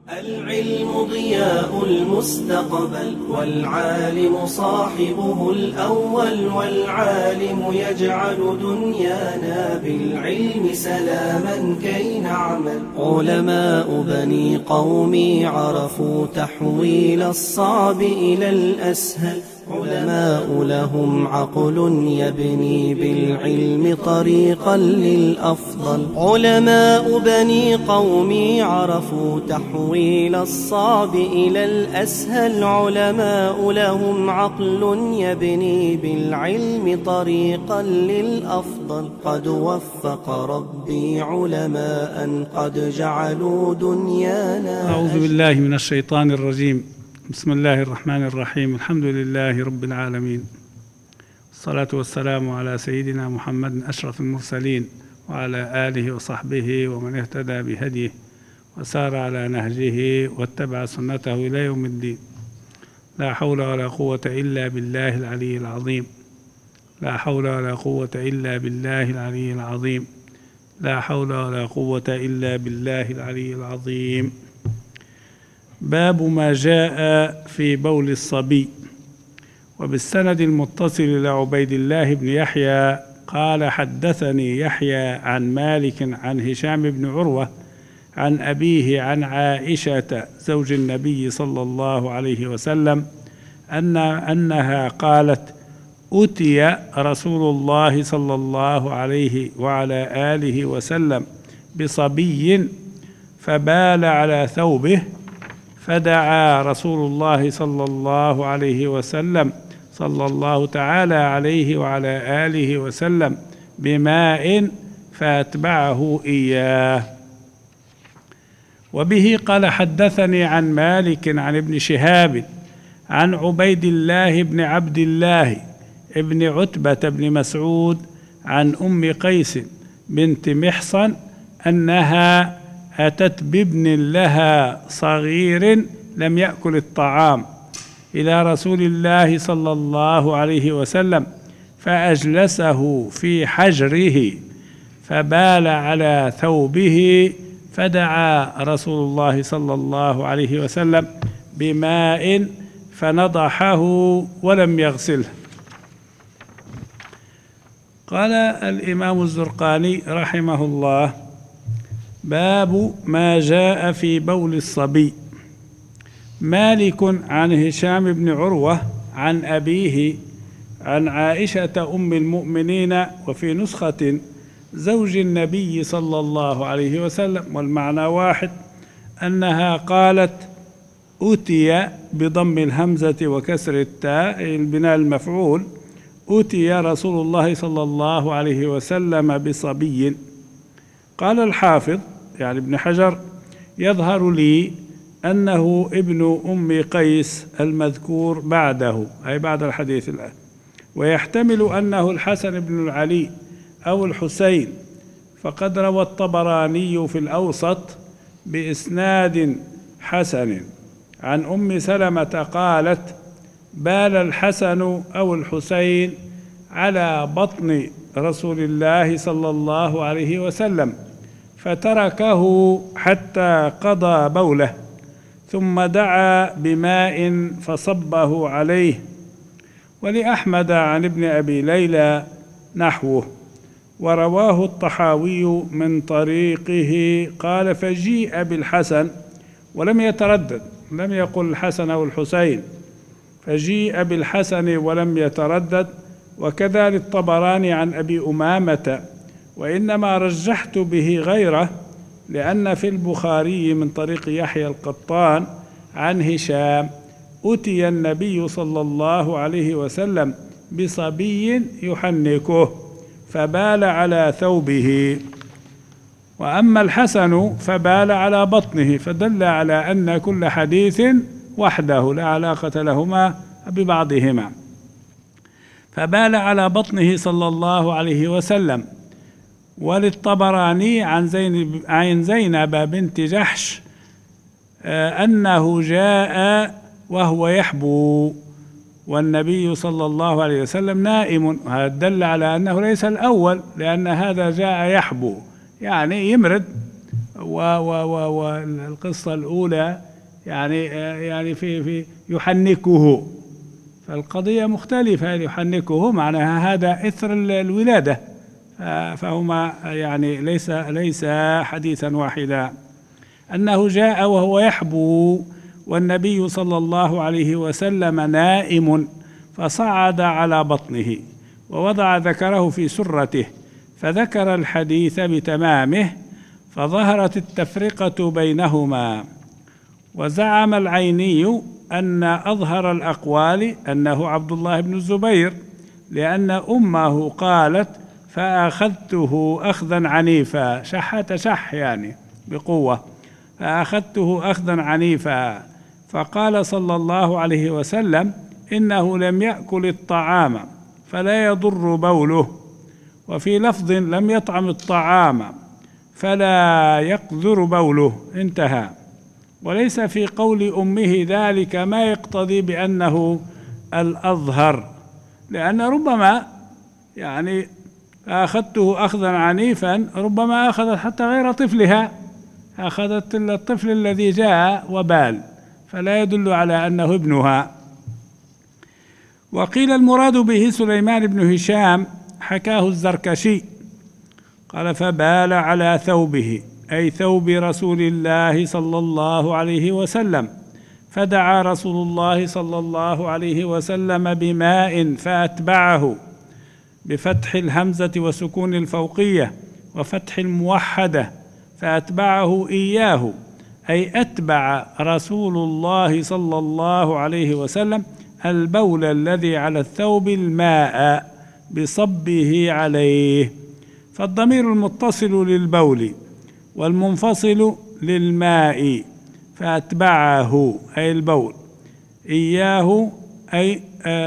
العلم ضياء المستقبل، والعالم صاحبه الأول، والعالم يجعل دنيانا بالعلم سلاما كي نعمل. علماء بني قومي عرفوا تحويل الصعب إلى الأسهل، علماء لهم عقل يبني بالعلم طريقا للأفضل. علماء بني قومي عرفوا تحويل الصعب إلى الأسهل، علماء لهم عقل يبني بالعلم طريقا للأفضل. قد وفق ربي علماء قد جعلوا دنيانا. أعوذ بالله من الشيطان الرجيم. بسم الله الرحمن الرحيم. الحمد لله رب العالمين، الصلاة والسلام على سيدنا محمد أشرف المرسلين، وعلى آله وصحبه ومن اهتدى بهديه وسار على نهجه واتبع سنته إلى يوم الدين. لا حول ولا قوة إلا بالله العلي العظيم. لا حول ولا قوة إلا بالله العلي العظيم. لا حول ولا قوة إلا بالله العلي العظيم. باب ما جاء في بول الصبي. وبالسند المتصل إلى عبيد الله بن يحيى قال: حدثني يحيى عن مالك عن هشام بن عروة عن أبيه عن عائشة زوج النبي صلى الله عليه وسلم أنها قالت: أتي رسول الله صلى الله عليه وعلى آله وسلم بصبي فبال على ثوبه، فدعا رسول الله صلى الله عليه وسلم صلى الله تعالى عليه وعلى آله وسلم بماء فأتبعه إياه. وبه قال: حدثني عن مالك عن ابن شهاب عن عبيد الله بن عبد الله ابن عتبة بن مسعود عن أم قيس بنت محصن أنها أتت بابن لها صغير لم يأكل الطعام إلى رسول الله صلى الله عليه وسلم، فأجلسه في حجره فبال على ثوبه، فدعا رسول الله صلى الله عليه وسلم بماء فنضحه ولم يغسله. قال الإمام الزرقاني رحمه الله: باب ما جاء في بول الصبي. مالك عن هشام بن عروة عن أبيه عن عائشة أم المؤمنين، وفي نسخة زوج النبي صلى الله عليه وسلم، والمعنى واحد، أنها قالت: أتي بضم الهمزة وكسر التاء البناء المفعول، أتي رسول الله صلى الله عليه وسلم بصبي. قال الحافظ يعني ابن حجر: يظهر لي أنه ابن أم قيس المذكور بعده، أي بعد الحديث الآن، ويحتمل أنه الحسن بن العلي أو الحسين، فقد روى الطبراني في الأوسط بإسناد حسن عن أم سلمة قالت: بال الحسن أو الحسين على بطن رسول الله صلى الله عليه وسلم، فتركه حتى قضى بوله، ثم دعا بماء فصبه عليه. ولأحمد عن ابن أبي ليلى نحوه، ورواه الطحاوي من طريقه قال: فجيء بالحسن ولم يتردد، لم يقل الحسن أو الحسين، فجيء بالحسن ولم يتردد. وكذا للطبراني عن أبي أمامة، وإنما رجحت به غيره لأن في البخاري من طريق يحيى القطان عن هشام: أتي النبي صلى الله عليه وسلم بصبي يحنكه فبال على ثوبه. وأما الحسن فبال على بطنه، فدل على أن كل حديث وحده لا علاقة لهما ببعضهما. فبال على بطنه صلى الله عليه وسلم. وللطبراني عن زينب بنت جحش أنه جاء وهو يحبو والنبي صلى الله عليه وسلم نائم. هذا دل على أنه ليس الأول، لأن هذا جاء يحبو يعني يمرد والقصة الأولى يعني في يحنكه، فالقضية مختلفة. يحنكه معناها هذا إثر الولادة، فهما يعني ليس حديثا واحدا. أنه جاء وهو يحبو والنبي صلى الله عليه وسلم نائم، فصعد على بطنه ووضع ذكره في سرته، فذكر الحديث بتمامه، فظهرت التفرقة بينهما. وزعم العيني أن أظهر الأقوال أنه عبد الله بن الزبير، لأن أمه قالت: فأخذته أخذا عنيفا، شحت شح يعني بقوة، فأخذته أخذا عنيفا. فقال صلى الله عليه وسلم: إنه لم يأكل الطعام فلا يضر بوله، وفي لفظ: لم يطعم الطعام فلا يقذر بوله، انتهى. وليس في قول أمه ذلك ما يقتضي بأنه الأظهر، لأن ربما يعني أخذته أخذا عنيفا ربما أخذت حتى غير طفلها، أخذت الطفل الذي جاء وبال، فلا يدل على أنه ابنها. وقيل المراد به سليمان بن هشام، حكاه الزركشي، قال: فبال على ثوبه، أي ثوب رسول الله صلى الله عليه وسلم، فدعا رسول الله صلى الله عليه وسلم بماء فأتبعه، بفتح الهمزة وسكون الفوقية وفتح الموحدة، فأتبعه إياه، أي أتبع رسول الله صلى الله عليه وسلم البول الذي على الثوب الماء بصبه عليه. فالضمير المتصل للبول والمنفصل للماء، فأتبعه أي البول، إياه أي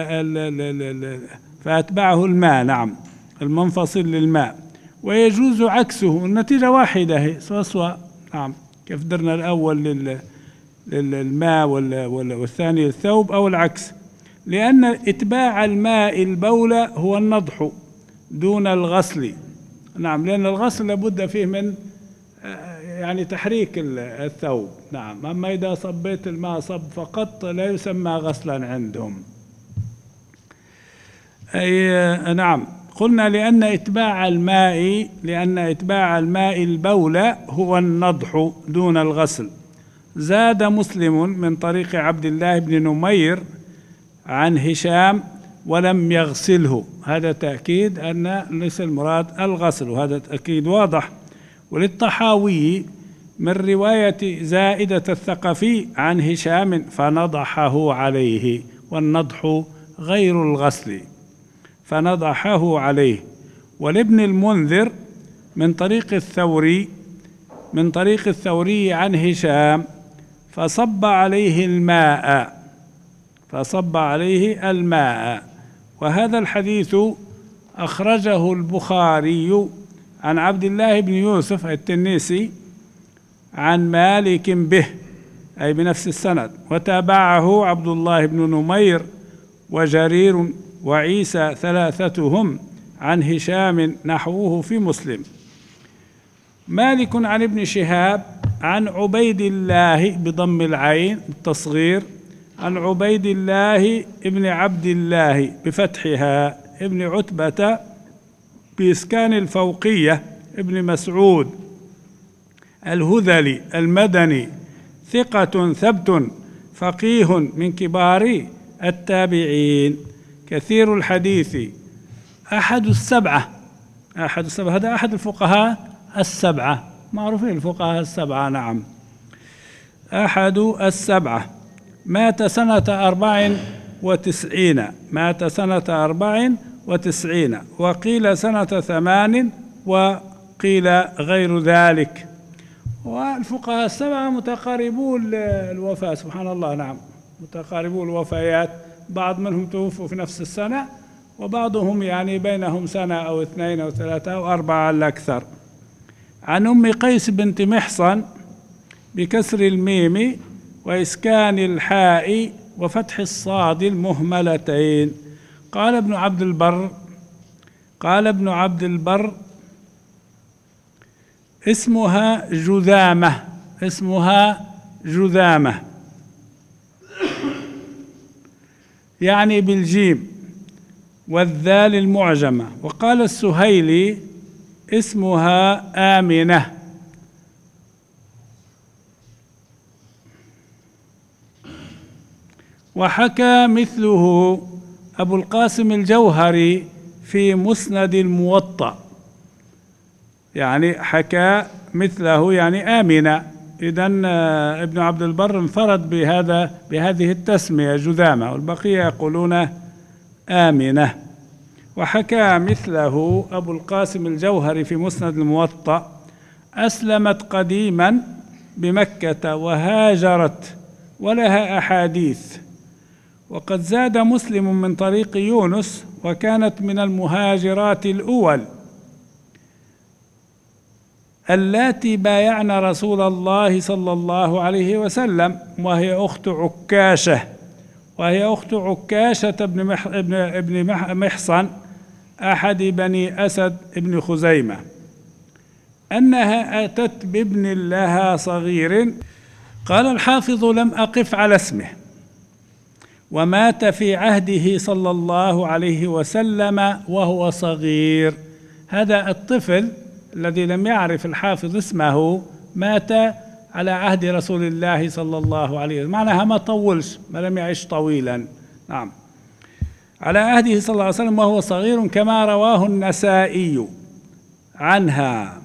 فأتبعه الماء، نعم، المنفصل للماء. ويجوز عكسه، النتيجة واحدة هي سواء، نعم، كيف درنا الأول للماء والثاني للثوب، أو العكس، لأن إتباع الماء البول هو النضح دون الغسل، نعم، لأن الغسل لابد فيه من يعني تحريك الثوب، نعم. أما إذا صبيت الماء صب فقط لا يسمى غسلا عندهم. أي نعم، قلنا لأن إتباع الماء البول هو النضح دون الغسل. زاد مسلم من طريق عبد الله بن نمير عن هشام: ولم يغسله، هذا تأكيد أن ليس المراد الغسل، وهذا تأكيد واضح. وللطحاوي من رواية زائدة الثقفي عن هشام: فنضحه عليه، والنضح غير الغسل، فنضحه عليه. ولابن المنذر من طريق الثوري عن هشام: فصب عليه الماء. وهذا الحديث أخرجه البخاري عن عبد الله بن يوسف التنيسي عن مالك به، أي بنفس السند، وتابعه عبد الله بن نمير وجرير وعيسى، ثلاثتهم عن هشام نحوه في مسلم. مالك عن ابن شهاب عن عبيد الله بضم العين التصغير، عن عبيد الله ابن عبد الله بفتحها ابن عتبة بإسكان الفوقية ابن مسعود الهذلي المدني، ثقة ثبت فقيه من كبار التابعين، كثير الحديث، أحد السبعة، هذا أحد الفقهاء السبعة، معروفين الفقهاء السبعة، نعم، أحد السبعة. مات سنة 94، وقيل سنة 8، وقيل غير ذلك. والفقهاء السبعة متقاربون الوفاة، سبحان الله، نعم، متقاربون الوفيات، بعض منهم توفوا في نفس السنة، وبعضهم يعني بينهم سنة أو 2 أو 3 أو 4 على الأكثر. عن أم قيس بنت محصن بكسر الميم وإسكان الحاء وفتح الصاد المهملتين. قال ابن عبد البر اسمها جذامة، اسمها جذامة يعني بالجيم والذال المعجمة. وقال السهيلي اسمها آمنة. وحكى مثله أبو القاسم الجوهري في مسند الموطأ، يعني حكى مثله يعني آمنة. إذن ابن عبد البر انفرد بهذه التسمية جذامة، والبقية يقولون آمنة. وحكى مثله أبو القاسم الجوهري في مسند الموطأ: أسلمت قديما بمكة وهاجرت ولها أحاديث. وقد زاد مسلم من طريق يونس: وكانت من المهاجرات الأول اللاتي بايعن رسول الله صلى الله عليه وسلم، وهي أخت عكاشة ابن محصن أحد بني أسد ابن خزيمة، أنها أتت بابن لها صغير. قال الحافظ: لم أقف على اسمه، ومات في عهده صلى الله عليه وسلم وهو صغير. هذا الطفل الذي لم يعرف الحافظ اسمه مات على عهد رسول الله صلى الله عليه وسلم، معناها ما طولش، ما لم يعش طويلا. نعم، على عهده صلى الله عليه وسلم وهو صغير، كما رواه النسائي عنها،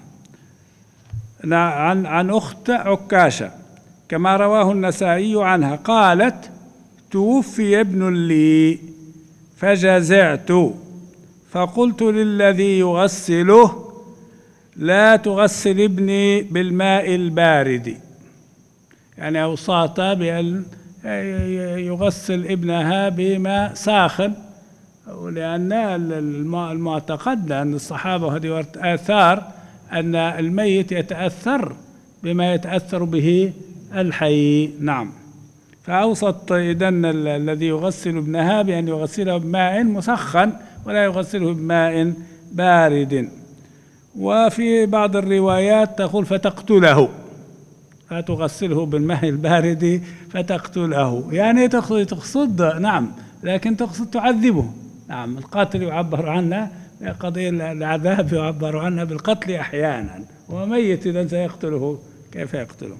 عن أخت عكاشة، كما رواه النسائي عنها قالت: توفي ابن لي فجزعت، فقلت للذي يغسله: لا تغسل ابني بالماء البارد، يعني أوصات بأن يغسل ابنها بماء ساخن، لأن المعتقد أن الصحابة هذه آثار أن الميت يتأثر بما يتأثر به الحي. نعم، فأوصت إذن الذي يغسل ابنها بأن يغسله بماء مسخن ولا يغسله بماء بارد. وفي بعض الروايات تقول: فتقتله، لا تغسله بالماء البارد فتقتله، يعني تقصد، نعم، لكن تقصد تعذبه. نعم، القاتل يعبر عنه قضية العذاب يعبر عنها بالقتل أحيانا، وميت إذا سيقتله كيف يقتله؟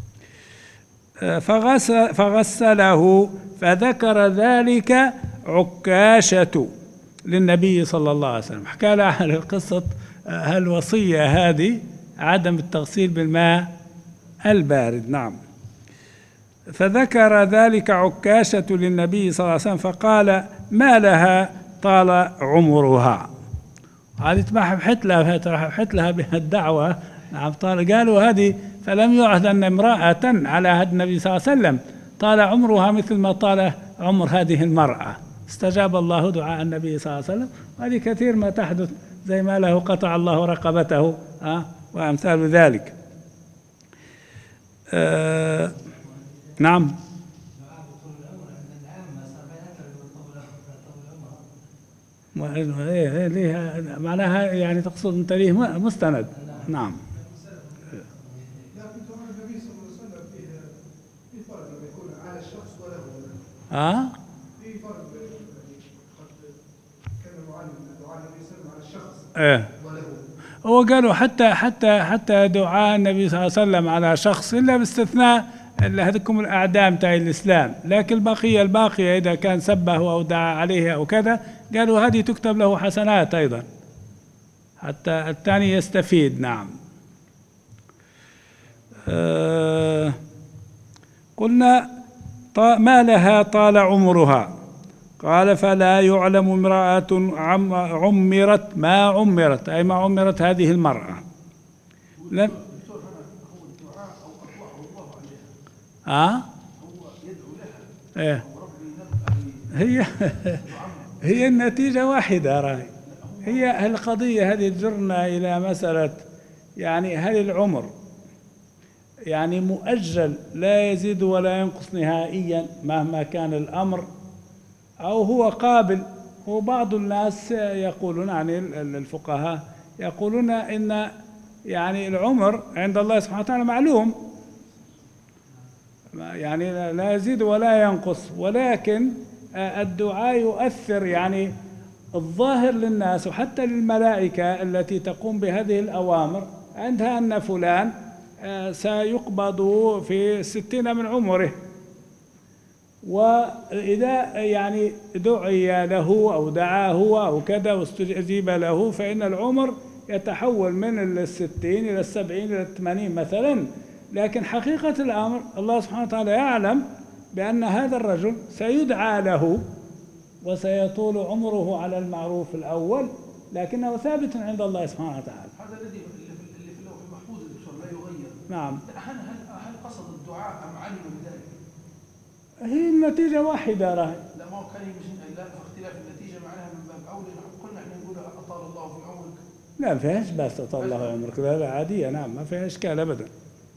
فغسله، فذكر ذلك عكاشة للنبي صلى الله عليه وسلم. حكى له على قصة الوصية هذه، عدم التغسيل بالماء البارد. نعم، فذكر ذلك عكاشة للنبي صلى الله عليه وسلم فقال: ما لها طال عمرها. هذه تبحث لها بها الدعوة. نعم، قالوا هذه، فلم يعهد أن امرأة على عهد النبي صلى الله عليه وسلم طال عمرها مثل ما طال عمر هذه المرأة. استجاب الله دعاء النبي صلى الله عليه وسلم، وهذه كثير ما تحدث، زي ما له قطع الله رقبته وأمثال ذلك. نعم، معناها يعني تقصد أنت ليه مستند. نعم، لكن دعاء النبي صلى الله عليه وسلم في فرق بين يكون على الشخص وله. في فرق قد كلموا عن دعاء النبي صلى الله عليه وسلم على الشخص وله. هو قالوا حتى دعاء النبي صلى الله عليه وسلم على شخص، إلا باستثناء هذكم الأعدام تاع الإسلام، لكن الباقية إذا كان سبه أو دعا عليه أو كذا، قالوا هذه تكتب له حسنات أيضا حتى الثاني يستفيد. نعم. قلنا: ما لها طال عمرها. قال: فلا يعلم امرأة عمرت ما عمرت، أي ما عمرت هذه المرأة. لم هي النتيجة واحدة راي. هي القضية هذه تجرنا إلى مسألة، يعني هل العمر يعني مؤجل لا يزيد ولا ينقص نهائيا مهما كان الأمر، أو هو قابل؟ وبعض الناس يقولون، يعني الفقهاء يقولون إن يعني العمر عند الله سبحانه وتعالى معلوم، يعني لا يزيد ولا ينقص، ولكن الدعاء يؤثر، يعني الظاهر للناس وحتى للملائكة التي تقوم بهذه الأوامر عندها أن فلان سيقبض في 60 من عمره، وإذا يعني دعي له أو دعاه أو كذا واستجيب له فإن العمر يتحول من 60 إلى 70 إلى 80 مثلا. لكن حقيقة الأمر الله سبحانه وتعالى يعلم بأن هذا الرجل سيدعى له وسيطول عمره على المعروف الأول، لكنه ثابت عند الله سبحانه وتعالى. هذا الذي اللي في اللوح المحفوظ الدكتور لا يغير. نعم. هل قصد الدعاء أم علم بذلك؟ هي النتيجة واحدة راهي. لا ما هو كان لا اختلاف النتيجة معناها من باب أولى، قلنا احنا نقول أطال الله في عمرك. لا ما فيهاش بس أطال الله عمرك، لا عادية، نعم ما فيها إشكال أبدا.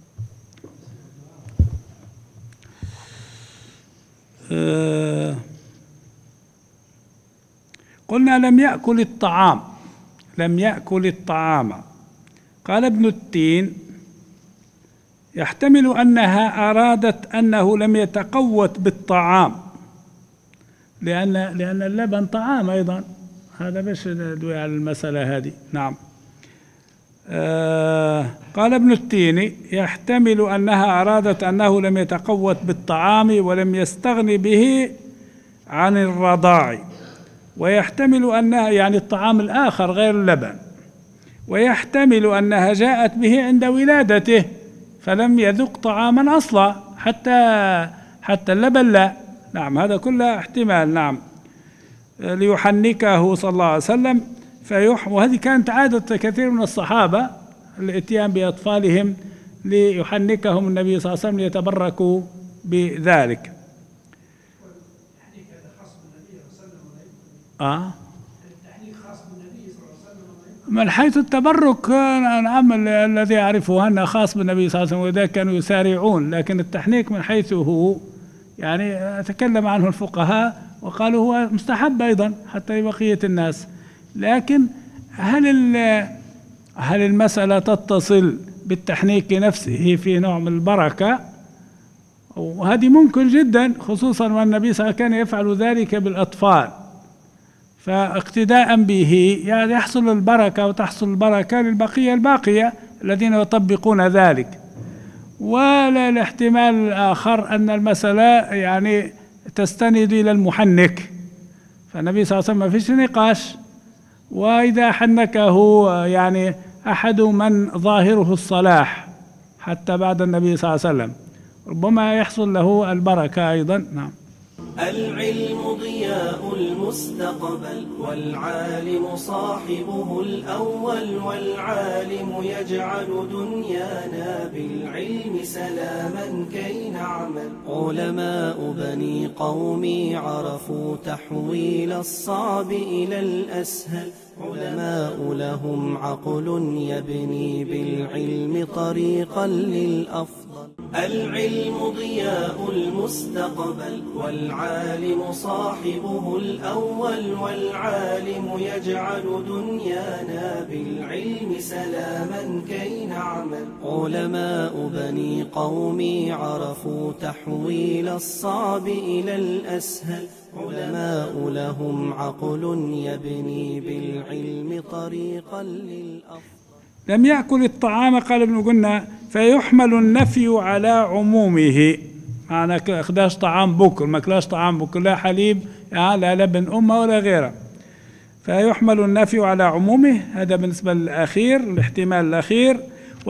قلنا لم يأكل الطعام، لم يأكل الطعام. قال ابن التين يحتمل أنها أرادت أنه لم يتقوت بالطعام، لأن اللبن طعام أيضا، هذا باش ندوي على المسألة هذه. نعم. قال ابن التين يحتمل أنها أرادت أنه لم يتقوت بالطعام ولم يستغني به عن الرضاع، ويحتمل أنها يعني الطعام الآخر غير اللبن، ويحتمل أنها جاءت به عند ولادته فلم يذق طعاما أصلا، حتى اللبن لا. نعم هذا كله احتمال. نعم. ليحنكه صلى الله عليه وسلم وهذه كانت عادة كثير من الصحابة الاتيان بأطفالهم ليحنكهم النبي صلى الله عليه وسلم ليتبركوا بذلك. التحنيك هذا خاص بالنبي صلى الله عليه وسلم. التحنيك خاص بالنبي صلى الله عليه وسلم. من حيث التبرك نعم الذي أعرفه أنه خاص بالنبي صلى الله عليه وسلم، وإذا كانوا يسارعون، لكن التحنيك من حيث هو يعني تكلم عنه الفقهاء وقالوا هو مستحب أيضا حتى لبقية الناس. لكن هل المسألة تتصل بالتحنيك نفسه في نوع من البركة؟ وهذه ممكن جدا، خصوصا والنبي صلى الله عليه وسلم كان يفعل ذلك بالأطفال، فاقتداء به يعني يحصل البركة وتحصل البركة للبقية الباقية الذين يطبقون ذلك. ولا الاحتمال الآخر أن المسألة يعني تستند إلى المحنك، فالنبي صلى الله عليه وسلم ما فيش نقاش، وإذا حنكه يعني أحد من ظاهره الصلاح حتى بعد النبي صلى الله عليه وسلم ربما يحصل له البركة أيضا. نعم. العلم ضياء المستقبل، والعالم صاحبه الأول، والعالم يجعل دنيانا بالعلم سلاما كي نعمل. علماء بني قومي عرفوا تحويل الصعب إلى الأسهل، علماء لهم عقل يبني بالعلم طريقا للأفضل. العلم ضياء المستقبل، والعالم صاحبه الأول، والعالم يجعل دنيانا بالعلم سلاما كي نعمل. علماء بني قومي عرفوا تحويل الصعب إلى الأسهل، علماء لهم عقل يبني بالعلم طريقا للأفضل. لم يأكل الطعام قال ابن قلنا فيحمل النفي على عمومه، معنى أخداش طعام بكر، ما كلاش طعام بكر، لا حليب لا لبن أمه ولا غيره، فيحمل النفي على عمومه. هذا بالنسبة للأخير، الاحتمال الأخير.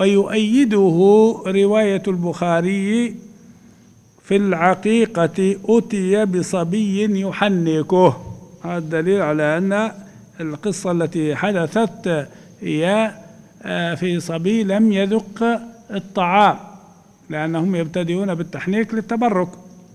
ويؤيده رواية البخاري في العقيقة أتي بصبي يحنكه، هذا الدليل على أن القصة التي حدثت هي في صبي لم يذق الطعام، لأنهم يبتدئون بالتحنيك للتبرك.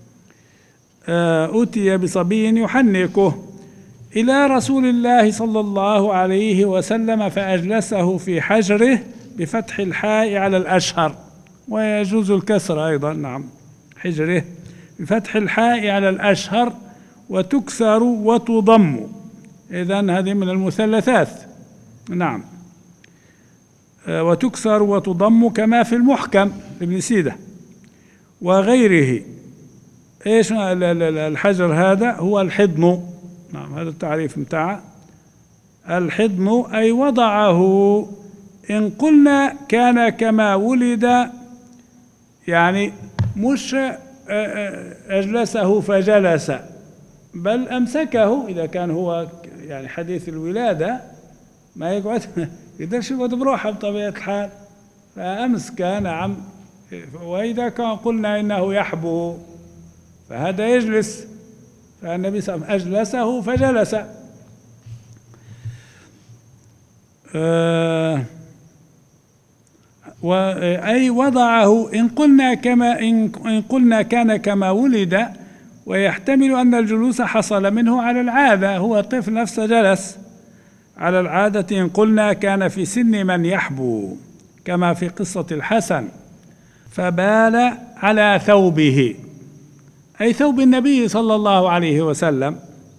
أتي بصبي يحنكه إلى رسول الله صلى الله عليه وسلم فأجلسه في حجره بفتح الحاء على الأشهر، ويجوز الكسر أيضا. نعم. حجره بفتح الحاء على الأشهر وتكسر وتضم، إذن هذه من المثلثات. نعم. وتكسر وتضم كما في المحكم ابن سيدة وغيره. ايش الحجر هذا؟ هو الحضن. نعم، هذا التعريف متاعه. الحضن أي وضعه، إن قلنا كان كما ولد، يعني مش أجلسه فجلس، بل أمسكه. إذا كان هو يعني حديث الولادة ما يقعد يقدرش يقعد بروحه بطبيعة الحال، فأمسك. نعم. وإذا كان قلنا إنه يحبو فهذا يجلس، فالنبي صلى الله عليه وسلم أجلسه فجلس. أي وضعه، إن قلنا كان كما ولد، ويحتمل أن الجلوس حصل منه على العادة، هو الطفل نفسه جلس على العادة. إن قلنا كان في سن من يحبو كما في قصة الحسن، فبال على ثوبه، أي ثوب النبي صلى الله عليه وسلم.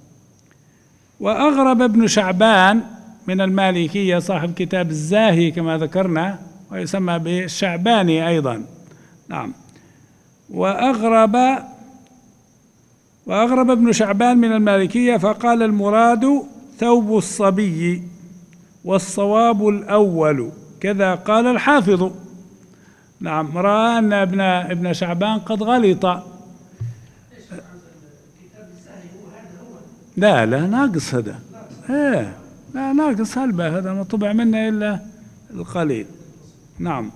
وأغرب ابن شعبان من المالكية صاحب كتاب الزاهي كما ذكرنا، ويسمى بالشعباني أيضا. نعم. وأغرب ابن شعبان من المالكية فقال المراد ثوب الصبي، والصواب الأول، كذا قال الحافظ. نعم. رأى أن ابن شعبان قد غلط. لا ناقص هذا. لا ناقص هلبة، هذا ما طبع منه إلا القليل. نعم.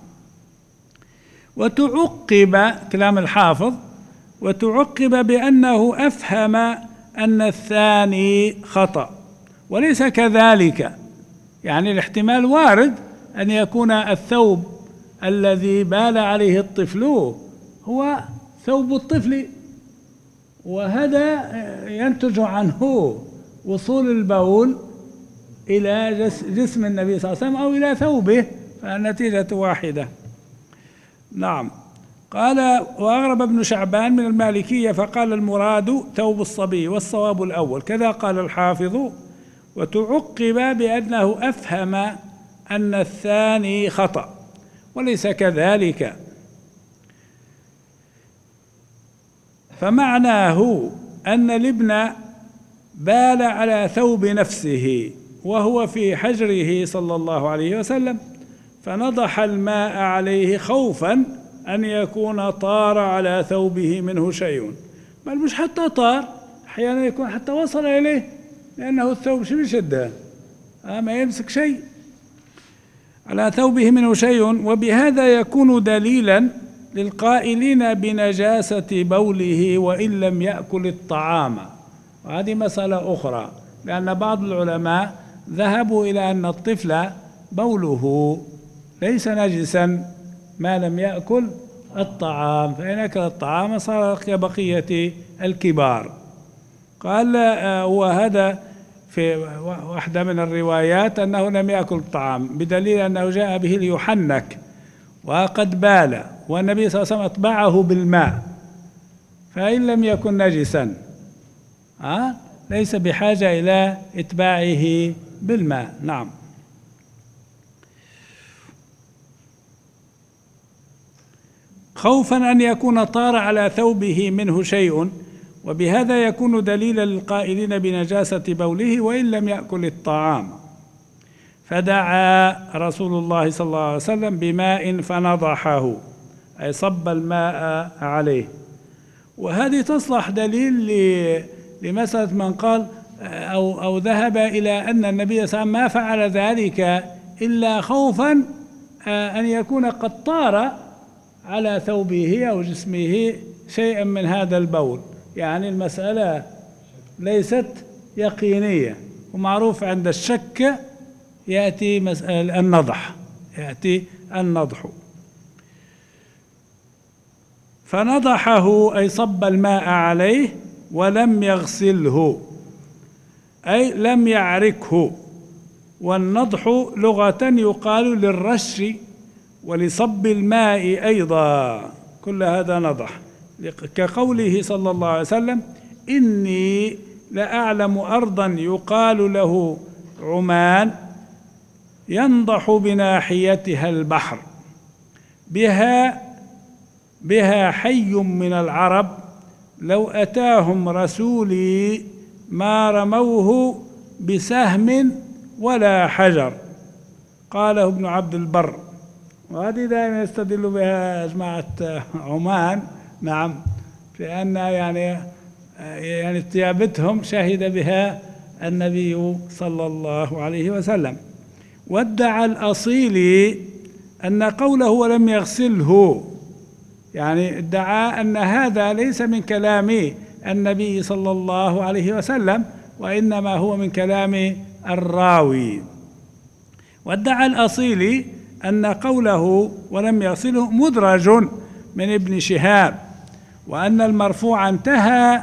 وتعقب كلام الحافظ، وتعقب بأنه أفهم أن الثاني خطأ، وليس كذلك. يعني الاحتمال وارد أن يكون الثوب الذي بال عليه الطفل هو ثوب الطفل، وهذا ينتج عنه وصول البول إلى جسم النبي صلى الله عليه وسلم أو إلى ثوبه، فالنتيجة واحدة. نعم. قال وأغرب ابن شعبان من المالكية فقال المراد ثوب الصبي، والصواب الأول، كذا قال الحافظ. وتعقب بأنه أفهم أن الثاني خطأ، وليس كذلك. فمعناه أن الابن بال على ثوب نفسه وهو في حجره صلى الله عليه وسلم، فنضح الماء عليه خوفا أن يكون طار على ثوبه منه شيء، بل مش حتى طار، أحيانا يكون حتى وصل إليه، لأنه الثوب شو بيشده، ما يمسك شيء، على ثوبه منه شيء. وبهذا يكون دليلا للقائلين بنجاسة بوله وإن لم يأكل الطعام. وهذه مسألة أخرى، لأن بعض العلماء ذهبوا إلى أن الطفل بوله ليس نجسا ما لم يأكل الطعام، فإن أكل الطعام صار كبقية الكبار. قال وهذا في واحدة من الروايات أنه لم يأكل الطعام، بدليل أنه جاء به ليحنك وقد بال، والنبي صلى الله عليه وسلم أطبعه بالماء، فإن لم يكن نجسا ليس بحاجة إلى إتباعه بالماء. نعم. خوفا أن يكون طار على ثوبه منه شيء، وبهذا يكون دليلا للقائلين بنجاسة بوله وإن لم يأكل الطعام. فدعا رسول الله صلى الله عليه وسلم بماء فنضحه، أي صب الماء عليه. وهذه تصلح دليل لمسألة من قال أو ذهب إلى أن النبي صلى الله عليه وسلم ما فعل ذلك إلا خوفا أن يكون قد طار على ثوبه أو جسمه شيئا من هذا البول. يعني المسألة ليست يقينية، ومعروف عند الشك يأتي النضح، يأتي النضح. فنضحه أي صب الماء عليه ولم يغسله، أي لم يعركه. والنضح لغة يقال للرش ولصب الماء أيضا، كل هذا نضح، كقوله صلى الله عليه وسلم إني لأعلم أرضا يقال له عمان ينضح بناحيتها البحر، بها حي من العرب، لو أتاهم رسولي ما رموه بسهم ولا حجر. قاله ابن عبد البر. وهذه دائما يستدل بها جماعة عمان، نعم، لأن يعني تيابتهم شهد بها النبي صلى الله عليه وسلم. وادعى الأصيلي أن قوله ولم يغسله، يعني ادعى أن هذا ليس من كلام النبي صلى الله عليه وسلم، وإنما هو من كلام الراوي. وادعى الأصيلي أن قوله ولم يغسله مدرج من ابن شهاب، وأن المرفوع انتهى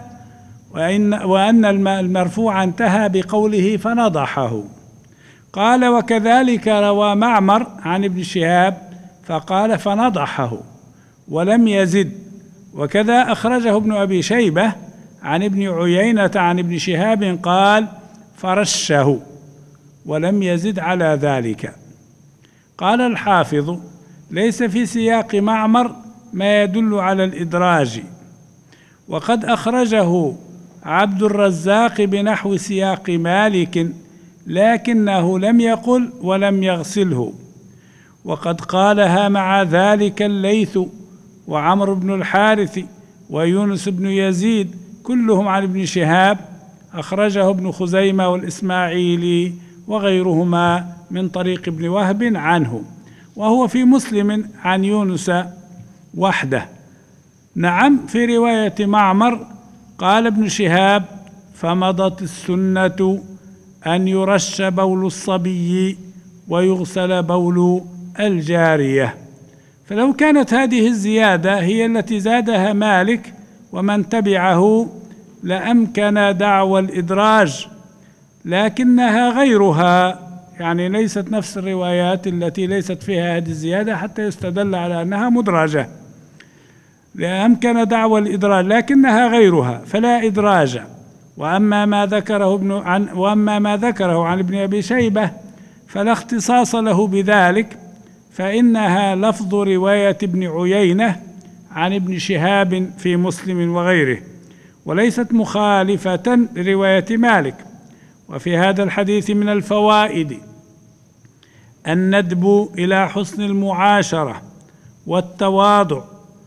بقوله فنضحه. قال وكذلك روى معمر عن ابن شهاب فقال فنضحه ولم يزد. وكذا أخرجه ابن أبي شيبة عن ابن عيينة عن ابن شهاب قال فرشه ولم يزد على ذلك. قال الحافظ ليس في سياق معمر ما يدل على الإدراج، وقد أخرجه عبد الرزاق بنحو سياق مالك، لكنه لم يقل ولم يغسله، وقد قالها مع ذلك الليث وعمرو بن الحارث ويونس بن يزيد كلهم عن ابن شهاب، أخرجه ابن خزيمة والإسماعيلي وغيرهما من طريق ابن وهب عنه، وهو في مسلم عن يونس وحده. نعم، في رواية معمر قال ابن شهاب فمضت السنة أن يرش بول الصبي ويغسل بول الجارية. فلو كانت هذه الزيادة هي التي زادها مالك ومن تبعه لأمكن دعوى الإدراج، لكنها غيرها، يعني ليست نفس الروايات التي ليست فيها هذه الزيادة حتى يستدل على أنها مدرجة، لأمكن دعوى الإدراج لكنها غيرها فلا إدراج. وأما ما ذكره عن ابن أبي شيبة فلا اختصاص له بذلك، فإنها لفظ رواية ابن عيينة عن ابن شهاب في مسلم وغيره، وليست مخالفة لرواية مالك. وفي هذا الحديث من الفوائد الندب إلى حسن المعاشرة والتواضع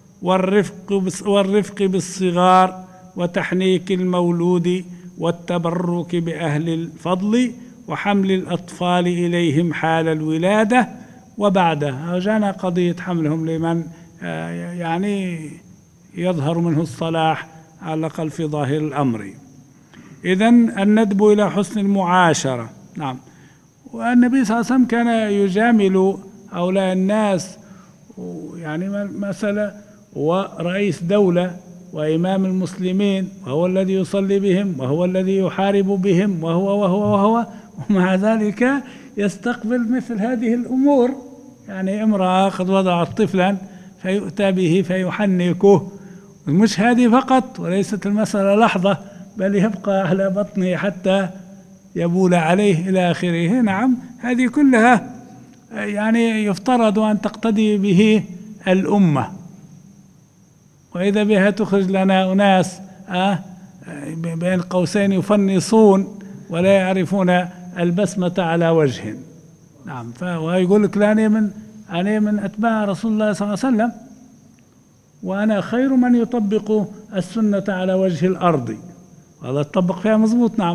والرفق بالصغار وتحنيك المولود والتبرك بأهل الفضل وحمل الأطفال إليهم حال الولادة وبعدها. جانا قضية حملهم لمن يعني يظهر منه الصلاح على الأقل في ظاهر الأمر. إذن الندب إلى حسن المعاشرة. نعم. والنبي صلى الله عليه وسلم كان يجامل هؤلاء الناس، يعني مثلا ورئيس دولة وإمام المسلمين، وهو الذي يصلي بهم وهو الذي يحارب بهم وهو ومع ذلك يستقبل مثل هذه الأمور. يعني امرأة قد وضعت طفلا فيؤتى به فيحنكه، مش هذه فقط، وليست المسألة لحظة بل يبقى على بطنه حتى يبول عليه إلى آخره. نعم، هذه كلها يعني يفترض أن تقتدي به الأمة، وإذا بها تخرج لنا أناس بين قوسين يفنصون ولا يعرفون البسمة على وجه. نعم، ويقول لك أنا من أتباع رسول الله صلى الله عليه وسلم، وأنا خير من يطبق السنة على وجه الأرض، وهذا يطبق فيها مضبوط. نعم.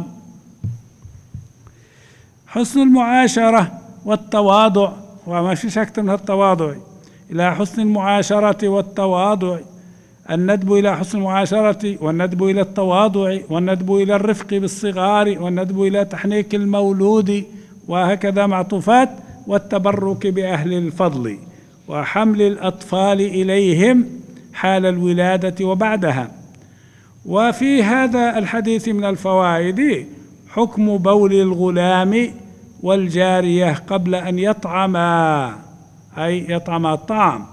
حسن المعاشرة والتواضع، وما فيش أكثر من التواضع، إلى حسن المعاشرة والتواضع، الندب إلى حسن المعاشرة والندب إلى التواضع والندب إلى الرفق بالصغار والندب إلى تحنيك المولود، وهكذا معطوفات، والتبرك بأهل الفضل وحمل الأطفال إليهم حال الولادة وبعدها. وفي هذا الحديث من الفوائد حكم بول الغلام والجارية قبل أن يطعما، أي يطعم الطعام،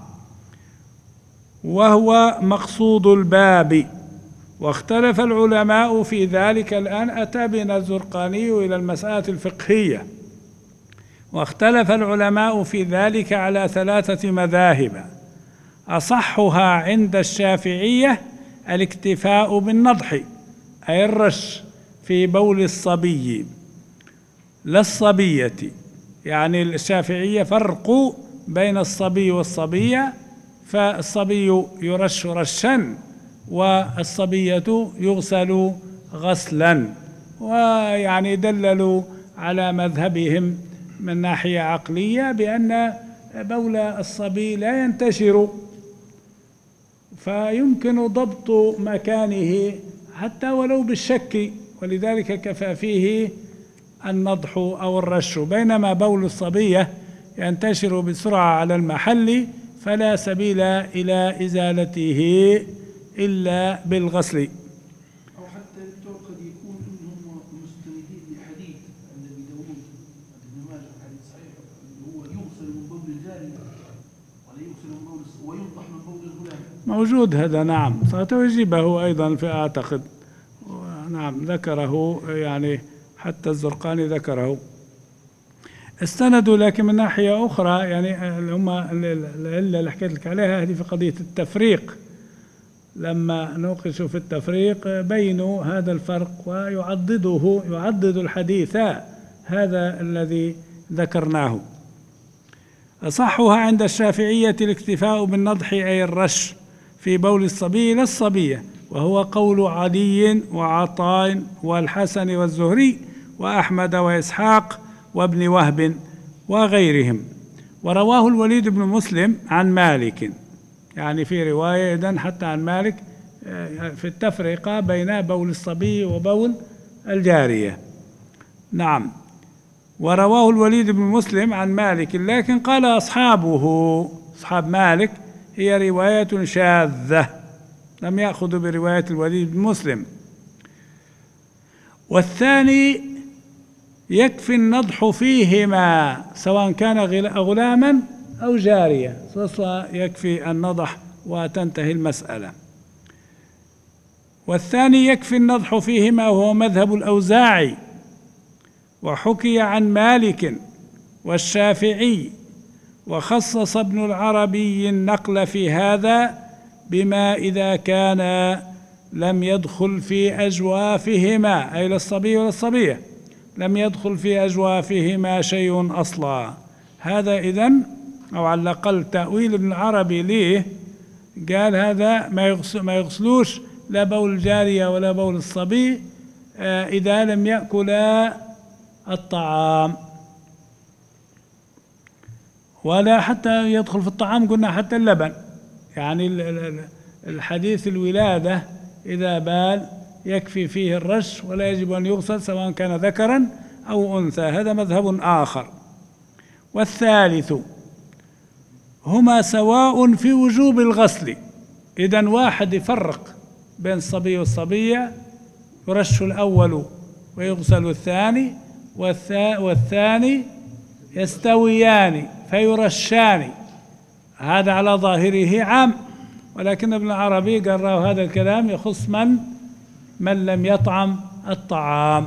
وهو مقصود الباب. واختلف العلماء في ذلك. الآن أتى بنا الزرقاني إلى المسألة الفقهية، واختلف العلماء في ذلك على 3 مذاهب، أصحها عند الشافعية الاكتفاء بالنضح أي الرش في بول الصبي لا الصبية، يعني الشافعية فرقوا بين الصبي والصبية، فالصبي يرش رشا والصبية يغسل غسلا، ويعني دللوا على مذهبهم من ناحية عقلية بأن بول الصبي لا ينتشر، فيمكن ضبط مكانه حتى ولو بالشك، ولذلك كفى فيه النضح أو الرش، بينما بول الصبية ينتشر بسرعة على المحل فلا سبيل إلى إزالته إلا بالغسل. أو حتى قد يكون إنهم مستندين لحديث عند أبي داود ابن ماجه، حديث صحيح اللي هو يغسل من بول الجارية ولا يغسل من بول وينضح من بول الغلام، موجود هذا نعم، سأتوجبه أيضا في أعتقد، نعم ذكره يعني حتى الزرقاني ذكره. استندوا لكن من ناحية أخرى، يعني هم العلة اللي حكيت لك عليها هذه في قضية التفريق، لما نوقشوا في التفريق بينوا هذا الفرق ويعضد الحديث هذا الذي ذكرناه. أصحها عند الشافعية الاكتفاء بالنضح أي الرش في بول الصبي لا الصبية، وهو قول علي وعطاء والحسن والزهري وأحمد وإسحاق وابن وهب وغيرهم. ورواه الوليد بن مسلم عن مالك، يعني في رواية إذن حتى عن مالك في التفرقة بين بول الصبي وبول الجارية. نعم، ورواه الوليد بن مسلم عن مالك، لكن قال أصحابه أصحاب مالك هي رواية شاذة، لم يأخذوا برواية الوليد بن مسلم. والثاني يكفي النضح فيهما سواء كان غلاما أو جارية، يكفي النضح وتنتهي المسألة. والثاني يكفي النضح فيهما وهو مذهب الأوزاعي، وحكي عن مالك والشافعي، وخصص ابن العربي النقل في هذا بما إذا كان لم يدخل في أجوافهما أي للصبي والصبية لم يدخل في أجوافهما شيء أصلا. هذا إذن أو على الأقل تأويل ابن العربي ليه قال هذا ما يغسلوش لا بول الجارية ولا بول الصبي إذا لم يأكلا الطعام، ولا حتى يدخل في الطعام قلنا حتى اللبن، يعني الحديث الولادة إذا بال يكفي فيه الرش ولا يجب أن يغسل سواء كان ذكرا أو أنثى، هذا مذهب آخر. والثالث هما سواء في وجوب الغسل، إذن واحد يفرق بين الصبي والصبية، يرش الأول ويغسل الثاني، والثاني يستويان فيرشان، هذا على ظاهره عام، ولكن ابن العربي قال هذا الكلام يخص من لم يطعم الطعام.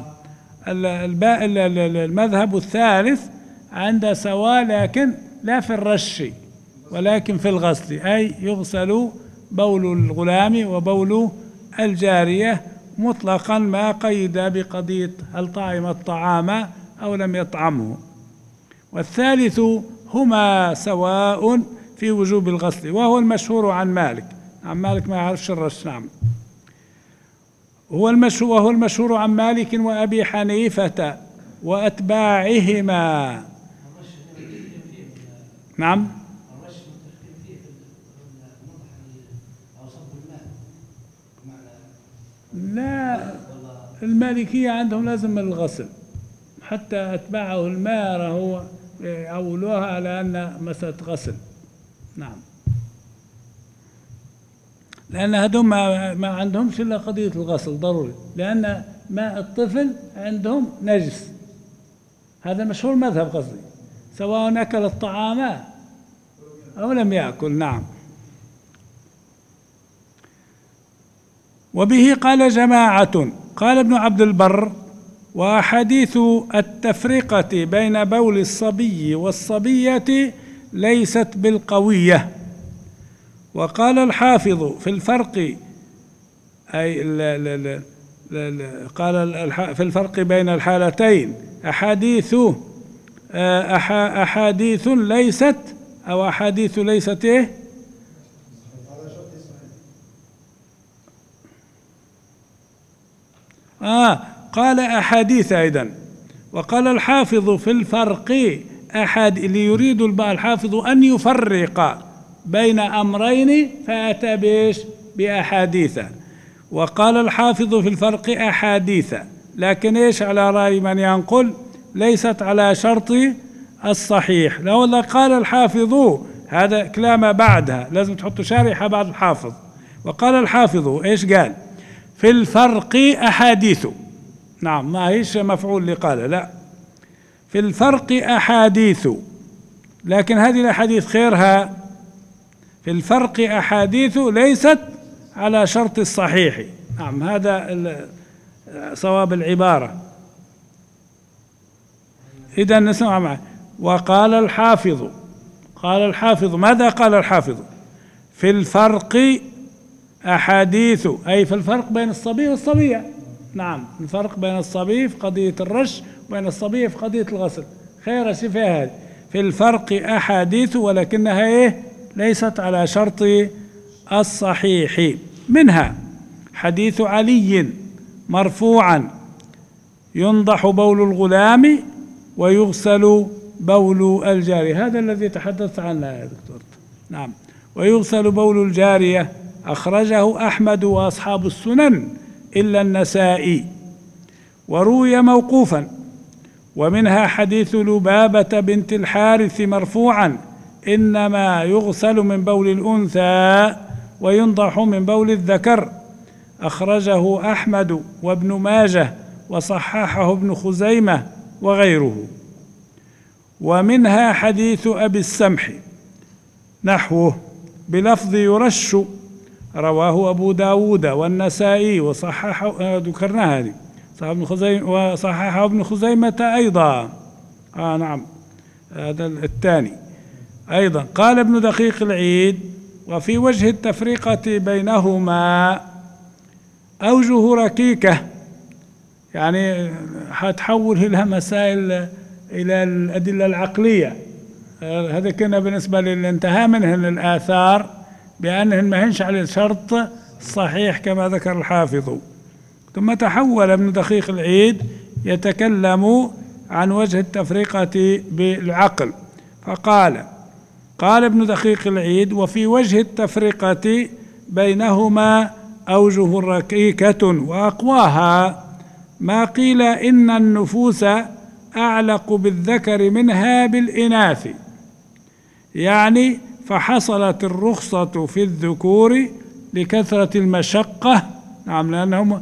المذهب الثالث عند سواء لكن لا في الرش ولكن في الغسل، أي يغسل بول الغلام وبول الجارية مطلقا ما قيد بقضية هل طعم الطعام أو لم يطعمه. والثالث هما سواء في وجوب الغسل، وهو المشهور عن مالك. عن مالك ما يعرفش الرش، نعم، وهو المشهور عن مالك وأبي حنيفة وأتباعهما. نعم، لا، المالكية عندهم لازم الغسل، حتى أتباعه الماء هو يعولوها على أن مسألة غسل. نعم، لأن هذول ما عندهمش إلا قضية الغسل ضروري، لأن ماء الطفل عندهم نجس، هذا مشهور مذهب قصدي، سواء أكل الطعام أو لم يأكل. نعم. وبه قال جماعة، قال ابن عبد البر وأحاديث التفرقة بين بول الصبي والصبية ليست بالقوية. وقال الحافظ في الفرق قال في الفرق بين الحالتين أحاديث ليست أو أحاديث ليست إيه؟ قال أحاديث أيضا. وقال الحافظ في الفرق ليريد الحافظ أن يفرق بين أمرين فأتى بإيش؟ بأحاديث. وقال الحافظ في الفرق أحاديث، لكن إيش على رأي من ينقل ليست على شرط الصحيح. لو قال الحافظ هذا كلام بعدها، لازم تحطوا شارحة بعد الحافظ. وقال الحافظ إيش قال؟ في الفرق أحاديث. نعم، ما هيش مفعول اللي قال، لا، في الفرق أحاديث، لكن هذه الأحاديث خيرها في الفرق أحاديث ليست على شرط الصحيح. نعم، هذا صواب العبارة. إذا نسمع معه. وقال الحافظ، قال الحافظ ماذا قال الحافظ؟ في الفرق أحاديث، أي في الفرق بين الصبي والصبية. نعم، الفرق بين الصبي في قضية الرش وبين الصبية في قضية الغسل. خير شيء في هذه، في الفرق أحاديث، ولكنها إيه؟ ليست على شرط الصحيح. منها حديث علي مرفوعا: ينضح بول الغلام ويغسل بول الجارية. هذا الذي تحدثت عنه يا دكتور. نعم، ويغسل بول الجارية، أخرجه أحمد وأصحاب السنن إلا النسائي. وروي موقوفا. ومنها حديث لبابة بنت الحارث مرفوعا: إنما يغسل من بول الأنثى وينضح من بول الذكر، أخرجه أحمد وابن ماجه وصححه ابن خزيمة وغيره. ومنها حديث أبي السمح نحوه بلفظ يرش، رواه أبو داود والنسائي وصححه، ذكرنا هذه، وصححه ابن خزيمة أيضا. نعم، هذا الثاني أيضا. قال ابن دقيق العيد: وفي وجه التفرقة بينهما أوجه ركيكة، يعني حتحول إلى مسائل إلى الأدلة العقلية. هذا كنا بالنسبة للانتهاء منهن الآثار بأنهن ما هنش على الشرط الصحيح كما ذكر الحافظ. ثم تحول ابن دقيق العيد يتكلم عن وجه التفرقة بالعقل، فقال: قال ابن دقيق العيد: وفي وجه التفرقة بينهما أوجه ركيكة، وأقواها ما قيل إن النفوس أعلق بالذكر منها بالإناث، يعني فحصلت الرخصة في الذكور لكثرة المشقة. نعم، لأنهم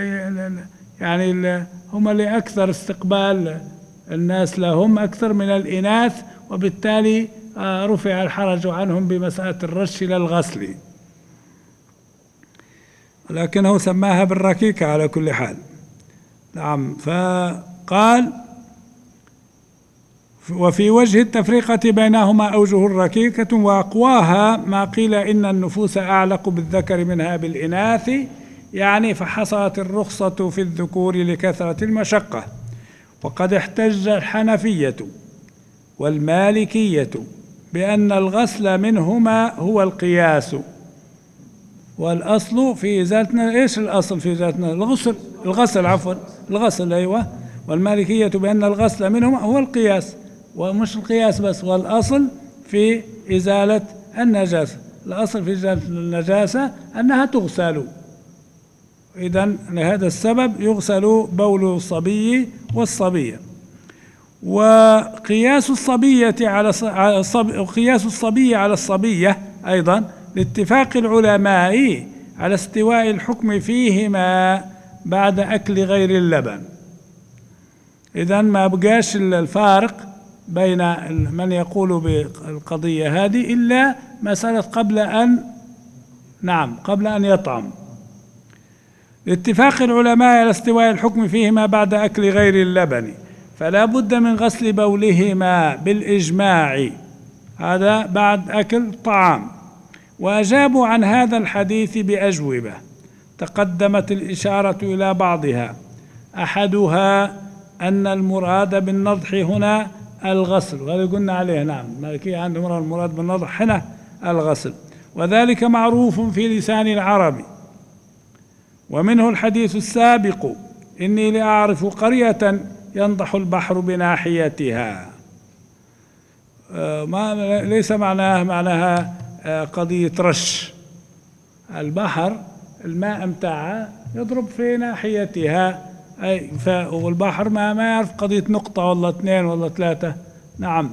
يعني هم اللي أكثر استقبال الناس لهم أكثر من الإناث، وبالتالي رفع الحرج عنهم بمسألة الرش إلى الغسل، لكنه سماها بالركيكة على كل حال. نعم، فقال: وفي وجه التفرقة بينهما أوجه الركيكة، وأقواها ما قيل إن النفوس أعلق بالذكر منها بالإناث، يعني فحصلت الرخصة في الذكور لكثرة المشقة. وقد احتج الحنفية والمالكية بأن الغسل منهما هو القياس، والأصل في إزالتنا، إيش الأصل في إزالتنا؟ الغسل عفوا، الغسل، أيوة. والمالكية بأن الغسل منهما هو القياس، ومش القياس بس، والأصل في إزالة النجاسة، الأصل في إزالة النجاسة أنها تغسل. إذن لهذا السبب يغسل بول الصبي والصبية. وقياس الصبية على الصبية أيضا لاتفاق العلماء على استواء الحكم فيهما بعد أكل غير اللبن. إذن ما بقاش الفارق بين من يقول بالقضية هذه إلا مسألة قبل أن يطعم. لاتفاق العلماء على استواء الحكم فيهما بعد أكل غير اللبن، فلا بد من غسل بولهما بالإجماع، هذا بعد أكل طعام. وأجابوا عن هذا الحديث بأجوبة تقدمت الإشارة إلى بعضها، أحدها أن المراد بالنضح هنا الغسل، وهذا قلنا عليه نعم، المالكية عندهم المراد بالنضح هنا الغسل، وذلك معروف في لسان العرب. ومنه الحديث السابق إني لأعرف قرية ينضح البحر بناحيتها، ليس معناها قضية رش البحر، الماء متاعها يضرب في ناحيتها، والبحر ما يعرف قضية نقطة ولا 2 ولا 3. نعم،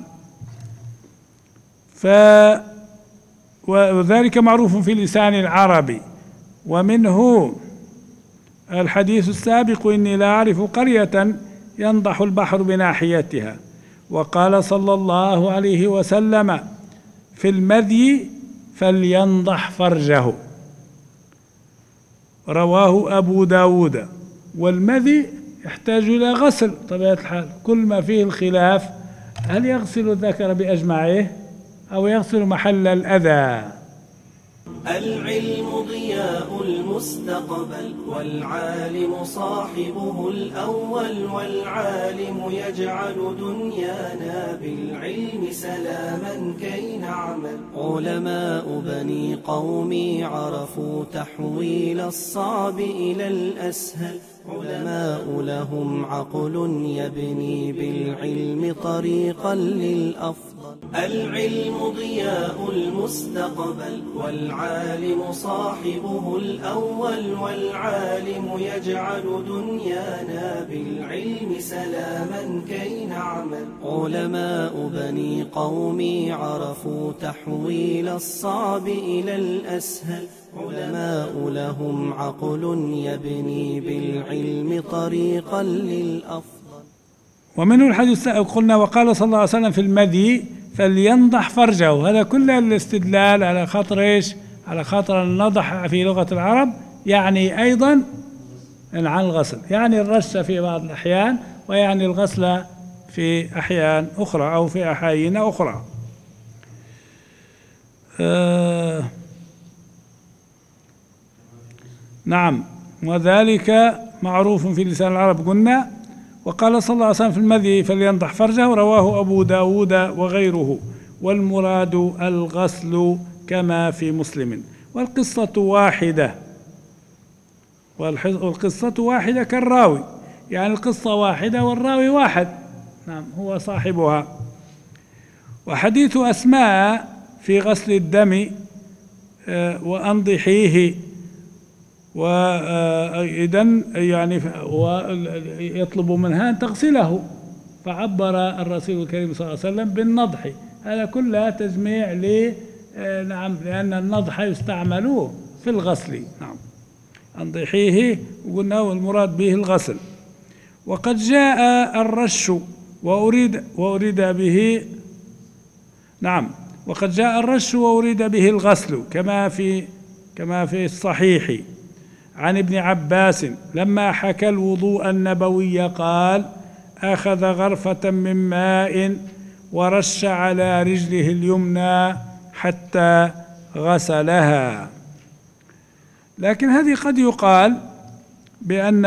وذلك معروف في لسان العرب. ومنه الحديث السابق إني لا أعرف قرية ينضح البحر بناحيتها. وقال صلى الله عليه وسلم في المذي فلينضح فرجه، رواه أبو داود. والمذي يحتاج إلى غسل طبيعة الحال، كل ما فيه الخلاف هل يغسل الذكر بأجمعه أو يغسل محل الأذى. العلم ضياء المستقبل، والعالم صاحبه الأول، والعالم يجعل دنيانا بالعلم سلاما كي نعمل. علماء بني قومي عرفوا تحويل الصعب إلى الأسهل، علماء لهم عقل يبني بالعلم طريقا للأفضل. العلم ضياء المستقبل، والعالم صاحبه الأول، والعالم يجعل دنيانا بالعلم سلاما كي نعمل. علماء بني قومي عرفوا تحويل الصعب إلى الأسهل، علماء لهم عقل يبني بالعلم طريقا للأفضل. ومنه الحديث قلنا وقال صلى الله عليه وسلم في المذي فلينضح فرجه، هذا كله الاستدلال على خاطر ايش؟ على خاطر النضح في لغة العرب يعني أيضا عن الغسل، يعني الرش في بعض الأحيان، ويعني الغسل في أحيان أخرى أو في أحايين أخرى. نعم، وذلك معروف في لسان العرب قلنا. وقال صلى الله عليه وسلم في المذي فلينضح فرجه، رواه أبو داود وغيره، والمراد الغسل كما في مسلم. والقصة واحدة، والقصة واحدة كالراوي، يعني القصة واحدة والراوي واحد، نعم هو صاحبها. وحديث أسماء في غسل الدم وأنضحيه، وإذن يعني ويطلب منها أن تغسله، فعبر الرسول الكريم صلى الله عليه وسلم بالنضح، هذا كله تجميع نعم، لأن النضح يستعمل في الغسل. نعم، أنضحيه وقلنا والمراد به الغسل. وقد جاء الرش وأريد به، نعم، وقد جاء الرش وأريد به الغسل كما في الصحيح عن ابن عباس لما حكى الوضوء النبوي قال أخذ غرفة من ماء ورش على رجله اليمنى حتى غسلها. لكن هذه قد يقال بأن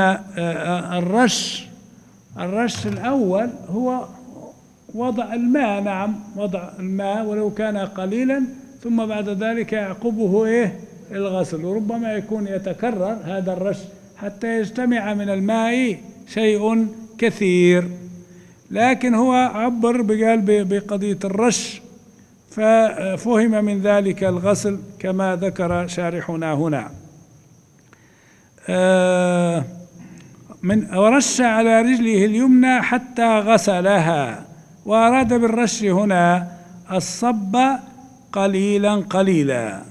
الرش الأول هو وضع الماء، نعم وضع الماء ولو كان قليلا، ثم بعد ذلك يعقبه الغسل، وربما يكون يتكرر هذا الرش حتى يجتمع من الماء شيء كثير. لكن هو عبر بقال بقضية الرش، ففهم من ذلك الغسل كما ذكر شارحنا هنا. ورش على رجله اليمنى حتى غسلها، وأراد بالرش هنا الصب قليلا قليلا،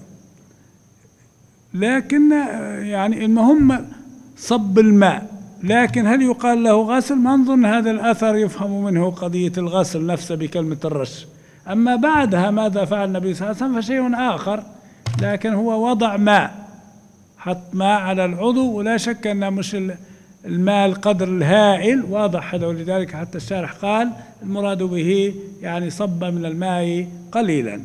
لكن يعني المهم صب الماء، لكن هل يقال له غسل؟ ما نظن هذا الأثر يفهم منه قضية الغسل نفسه بكلمة الرش. أما بعدها ماذا فعل النبي صلى الله عليه وسلم فشيء آخر، لكن هو وضع ماء حط ماء على العضو، ولا شك أنه مش الماء القدر الهائل، واضح هذا، ولذلك حتى الشارح قال المراد به يعني صب من الماء قليلا.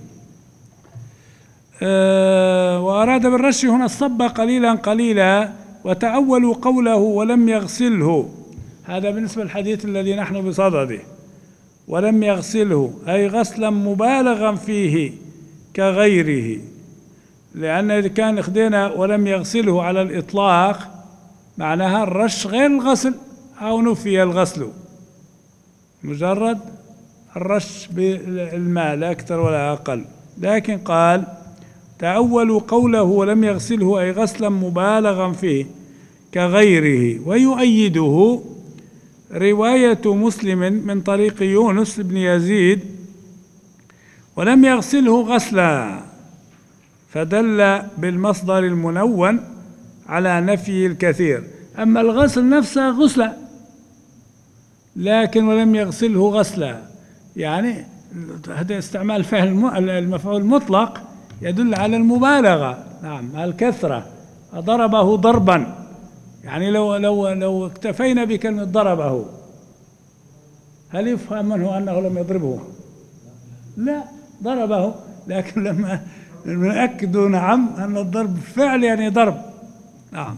وأراد بالرش هنا الصب قليلا قليلا، وتأولوا قوله ولم يغسله، هذا بالنسبة للحديث الذي نحن بصدده، ولم يغسله أي غسلا مبالغا فيه كغيره، لأن إذا كان خدينا ولم يغسله على الإطلاق معناها الرش غير الغسل أو نفي الغسل، مجرد الرش بالماء لا أكثر ولا أقل. لكن قال تأولوا قوله ولم يغسله أي غسلا مبالغا فيه كغيره. ويؤيده رواية مسلم من طريق يونس بن يزيد ولم يغسله غسلا، فدل بالمصدر المنون على نفي الكثير. أما الغسل نفسه غسلا، لكن ولم يغسله غسلا، يعني هذا استعمال فعل المفعول المطلق يدل على المبالغة، نعم، الكثرة. ضربه ضربا، يعني لو اكتفينا بكلمة ضربه هل يفهم منه أنه لم يضربه؟ لا، ضربه، لكن لما نأكد نعم أن الضرب فعل يعني ضرب، نعم.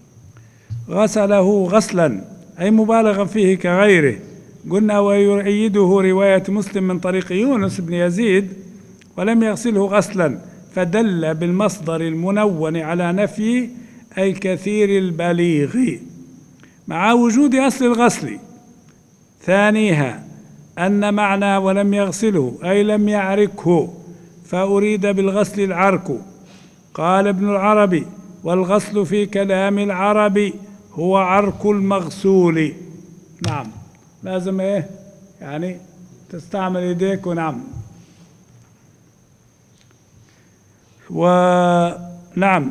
غسله غسلا أي مبالغا فيه كغيره. قلنا ويؤيده رواية مسلم من طريق يونس بن يزيد ولم يغسله غسلا، فدل بالمصدر المنون على نفي أي كثير البليغ مع وجود أصل الغسل. ثانيها أن معنى ولم يغسله أي لم يعركه، فأريد بالغسل العرك. قال ابن العربي والغسل في كلام العرب هو عرك المغسول. نعم، لازم ايه يعني تستعمل يديك، ونعم. ونعم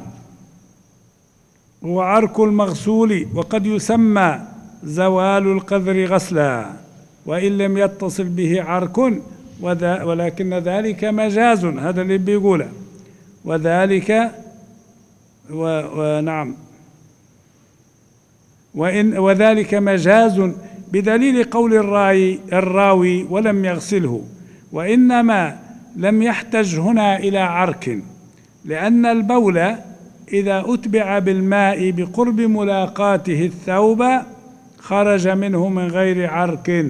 هو عرك المغسول، وقد يسمى زوال القذر غسلا وإن لم يتصل به عرك، ولكن ذلك مجاز، هذا اللي بيقوله، وذلك ونعم وذلك مجاز بدليل قول الراوي ولم يغسله، وإنما لم يحتج هنا إلى عرك، لأن البول إذا أتبع بالماء بقرب ملاقاته الثوب خرج منه من غير عرك،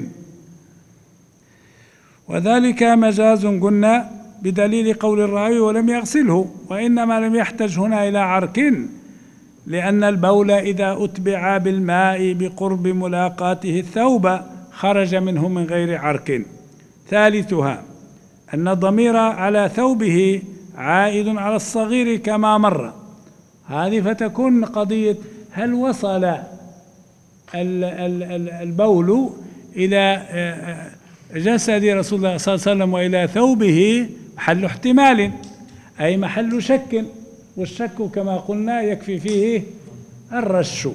وذلك مجاز قلنا بدليل قول الراوي ولم يغسله، وإنما لم يحتج هنا إلى عرك لأن البول إذا أتبع بالماء بقرب ملاقاته الثوب خرج منه من غير عرك. ثالثها أن الضمير على ثوبه عائد على الصغير كما مر، هذه فتكون قضية هل وصل البول إلى جسد رسول الله صلى الله عليه وسلم وإلى ثوبه محل احتمال أي محل شك، والشك كما قلنا يكفي فيه الرش.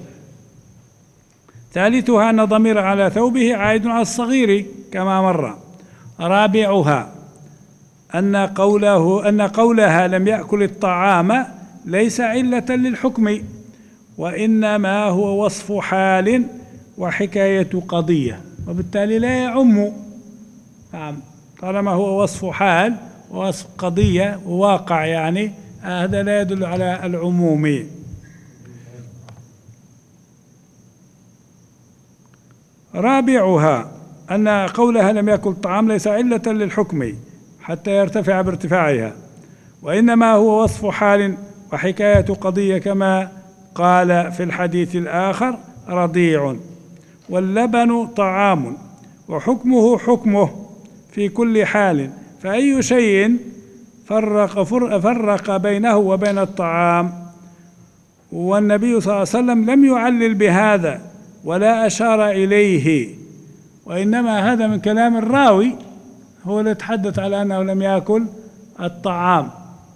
ثالثها أن ضمير على ثوبه عائد على الصغير كما مر. رابعها أن قولها لم يأكل الطعام ليس علة للحكم، وإنما هو وصف حال وحكاية قضية، وبالتالي لا يعم. نعم، طالما هو وصف حال ووصف قضية وواقع يعني هذا لا يدل على العموم. رابعها أن قولها لم يأكل الطعام ليس علة للحكم حتى يرتفع بارتفاعها، وإنما هو وصف حال وحكاية قضية كما قال في الحديث الآخر رضيع. واللبن طعام وحكمه حكمه في كل حال، فأي شيء فرق بينه وبين الطعام، والنبي صلى الله عليه وسلم لم يعلل بهذا ولا أشار إليه، وإنما هذا من كلام الراوي هو اللي يتحدث على أنه لم يأكل الطعام،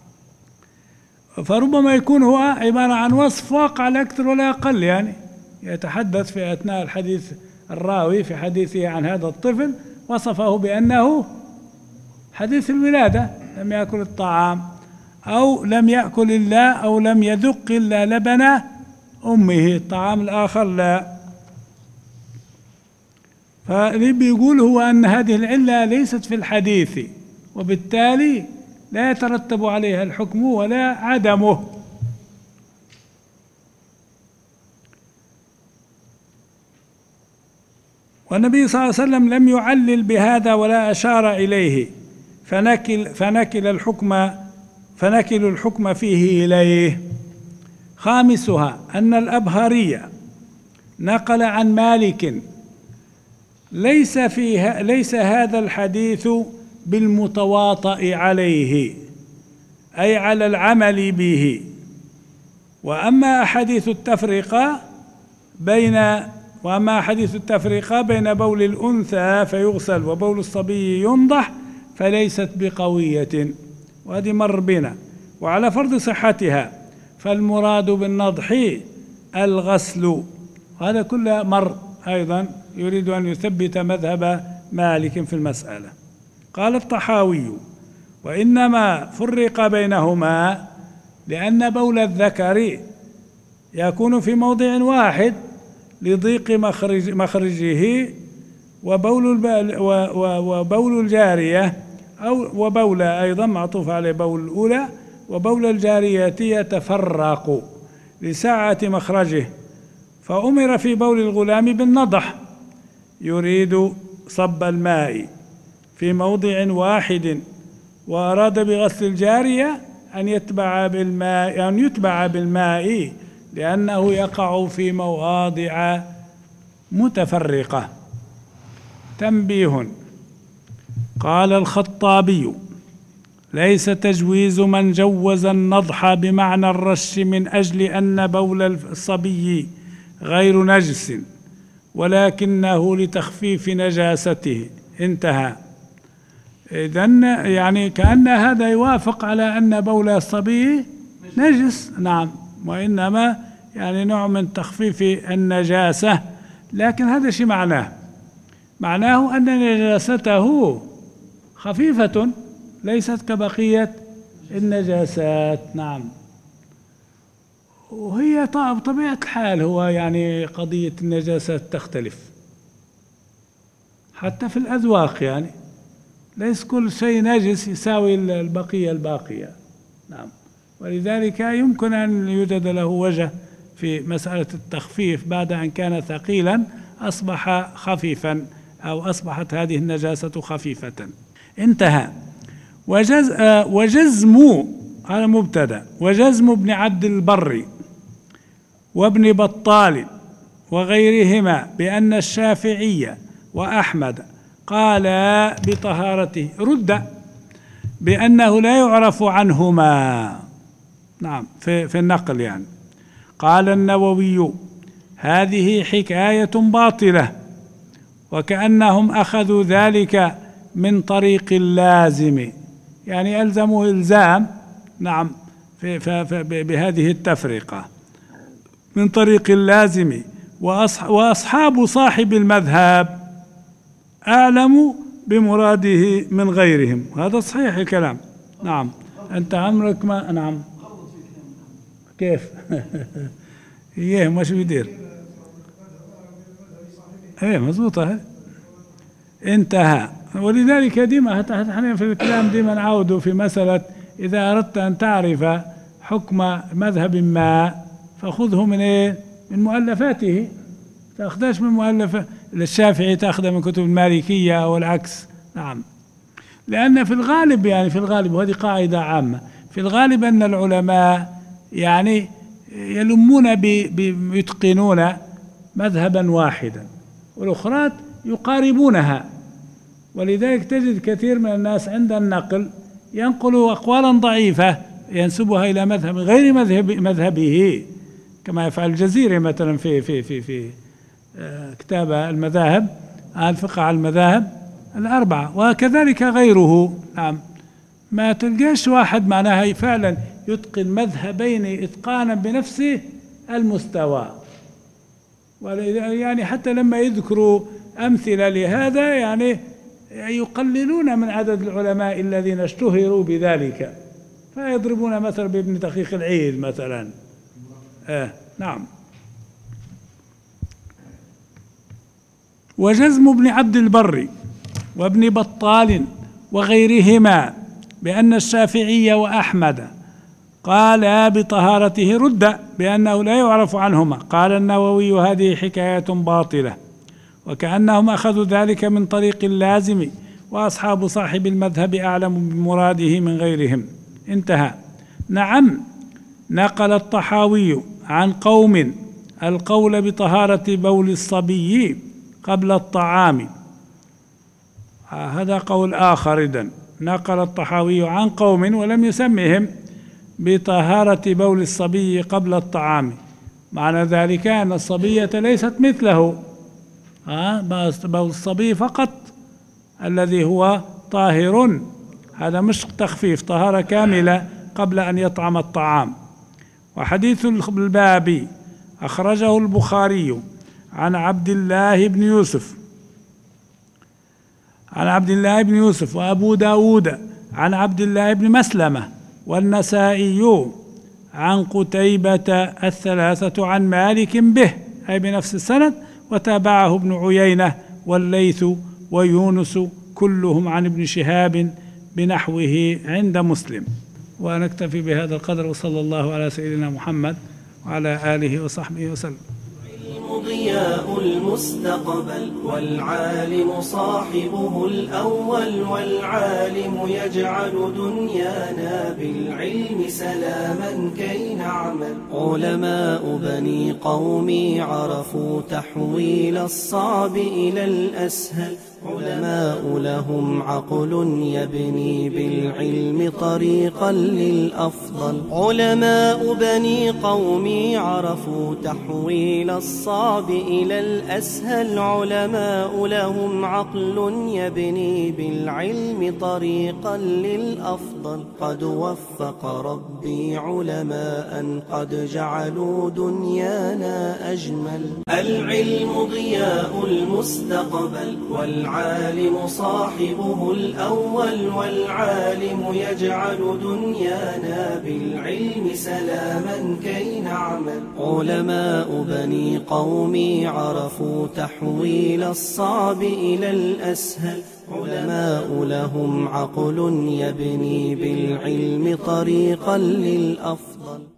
فربما يكون هو عبارة عن وصف واقع لا أكثر ولا أقل، يعني يتحدث في أثناء الحديث الراوي في حديثه عن هذا الطفل وصفه بأنه حديث الولادة لم يأكل الطعام، أو لم يأكل إلا أو لم يذق إلا لبن أمه، الطعام الآخر لا. فاللي بيقول هو أن هذه العلة ليست في الحديث، وبالتالي لا يترتب عليها الحكم ولا عدمه. والنبي صلى الله عليه وسلم لم يعلل بهذا ولا أشار إليه، فنكل الحكم فيه إليه. خامسها أن الأبهري نقل عن مالك ليس هذا الحديث بالمتواطئ عليه، أي على العمل به. وأما أحاديث التفرقة بين بول الأنثى فيغسل وبول الصبي ينضح فليست بقوية، وهذه مر بنا. وعلى فرض صحتها فالمراد بالنضح الغسل، هذا كله مر أيضا، يريد أن يثبت مذهب مالك في المسألة. قال الطحاوي: وإنما فرق بينهما لأن بول الذكر يكون في موضع واحد لضيق مخرجه، وبول الجارية وبول أيضا معطوف عليه بول الأولى، وبول الجارية يتفرق لسعة مخرجه، فأمر في بول الغلام بالنضح، يريد صب الماء في موضع واحد، وأراد بغسل الجارية أن يتبع بالماء لأنه يقع في مواضع متفرقة. تنبيه: قال الخطابي: ليس تجويز من جوز النضح بمعنى الرش من أجل أن بول الصبي غير نجس، ولكنه لتخفيف نجاسته. انتهى. إذن يعني كأن هذا يوافق على أن بول الصبي نجس، نعم، وإنما يعني نوع من تخفيف النجاسة، لكن هذا شيء معناه أن نجاسته خفيفة ليست كبقية النجاسات. نعم. وهي بطبيعة الحال هو يعني قضية النجاسات تختلف حتى في الأذواق، يعني ليس كل شيء نجس يساوي الباقية. نعم. ولذلك يمكن أن يوجد له وجه في مسألة التخفيف، بعد أن كان ثقيلا أصبح خفيفا، أو أصبحت هذه النجاسة خفيفة. انتهى. وجزم على مبتدأ: وجزم ابن عبد البر وابن بطال وغيرهما بأن الشافعي وأحمد قال بطهارته رد بأنه لا يعرف عنهما. نعم، في النقل يعني. قال النووي: هذه حكاية باطلة، وكأنهم أخذوا ذلك من طريق اللازم، يعني ألزموا إلزام، نعم، بهذه التفرقة من طريق اللازم. وأصحاب صاحب المذهب أعلم بمراده من غيرهم. هذا صحيح الكلام. نعم. أنت عمرك ما، نعم، كيف؟ إيه مش بيدير. إيه مضبوطة. انتهى. ولذلك ديما احنا في الكلام ديما نعود في مسألة: إذا أردت أن تعرف حكم مذهب ما فخذه من إيه؟ من مؤلفاته، تأخذش من مؤلف الشافعي تأخذ من كتب المالكية أو العكس. نعم. لأن في الغالب، يعني في الغالب، وهذه قاعدة عامة، في الغالب أن العلماء يعني يلمون يتقنون مذهبا واحدا، والأخرى يقاربونها. ولذلك تجد كثير من الناس عند النقل ينقلوا أقوالا ضعيفة ينسبها إلى مذهب غير مذهبه، كما يفعل الجزيري مثلا في كتاب المذاهب، الفقه على المذاهب الأربعة، وكذلك غيره. نعم. ما تلقاش واحد معناها فعلا يتقن مذهبين إتقانا بنفس المستوى. يعني حتى لما يذكروا أمثلة لهذا يعني يقللون من عدد العلماء الذين اشتهروا بذلك، فيضربون مثلا بابن دقيق العيد مثلا. نعم. وجزم ابن عبد البر وابن بطال وغيرهما بأن الشافعي وأحمد قالا بطهارته رد بأنه لا يعرف عنهما. قال النووي هذه حكاية باطلة، وكأنهم أخذوا ذلك من طريق اللازم، وأصحاب صاحب المذهب أعلم بمراده من غيرهم. انتهى. نعم، نقل الطحاوي عن قوم القول بطهارة بول الصبي قبل الطعام. هذا قول آخر. إذن نقل الطحاوي عن قوم ولم يسمهم بطهارة بول الصبي قبل الطعام، معنى ذلك أن الصبية ليست مثله، بول الصبي فقط الذي هو طاهر، هذا مش تخفيف، طهارة كاملة قبل أن يطعم الطعام. وحديث الباب أخرجه البخاري عن عبد الله بن يوسف وأبو داود عن عبد الله بن مسلمة والنسائي عن قتيبة الثلاثة عن مالك به، أي بنفس السند، وتابعه ابن عيينة والليث ويونس كلهم عن ابن شهاب بنحوه عند مسلم. ونكتفي بهذا القدر، وصلى الله على سيدنا محمد وعلى آله وصحبه وسلم. ضياء المستقبل والعالم صاحبه الأول، والعالم يجعل دنيانا بالعلم سلاما كي نعمل. علماء بني قومي عرفوا تحويل الصعب إلى الأسهل، علماء لهم عقل يبني بالعلم طريقا للأفضل. علماء بني قومي عرفوا تحويل الصعب إلى الأسهل، علماء لهم عقل يبني بالعلم طريقا للأفضل. قد وفق ربي علماء قد جعلوا دنيانا أجمل. العلم ضياء المستقبل والعالم صاحبه الأول، والعالم يجعل دنيانا بالعلم سلاما كي نعمل. علماء بني قومي عرفوا تحويل الصعب إلى الأسهل، علماء لهم عقل يبني بالعلم طريقا للأفضل.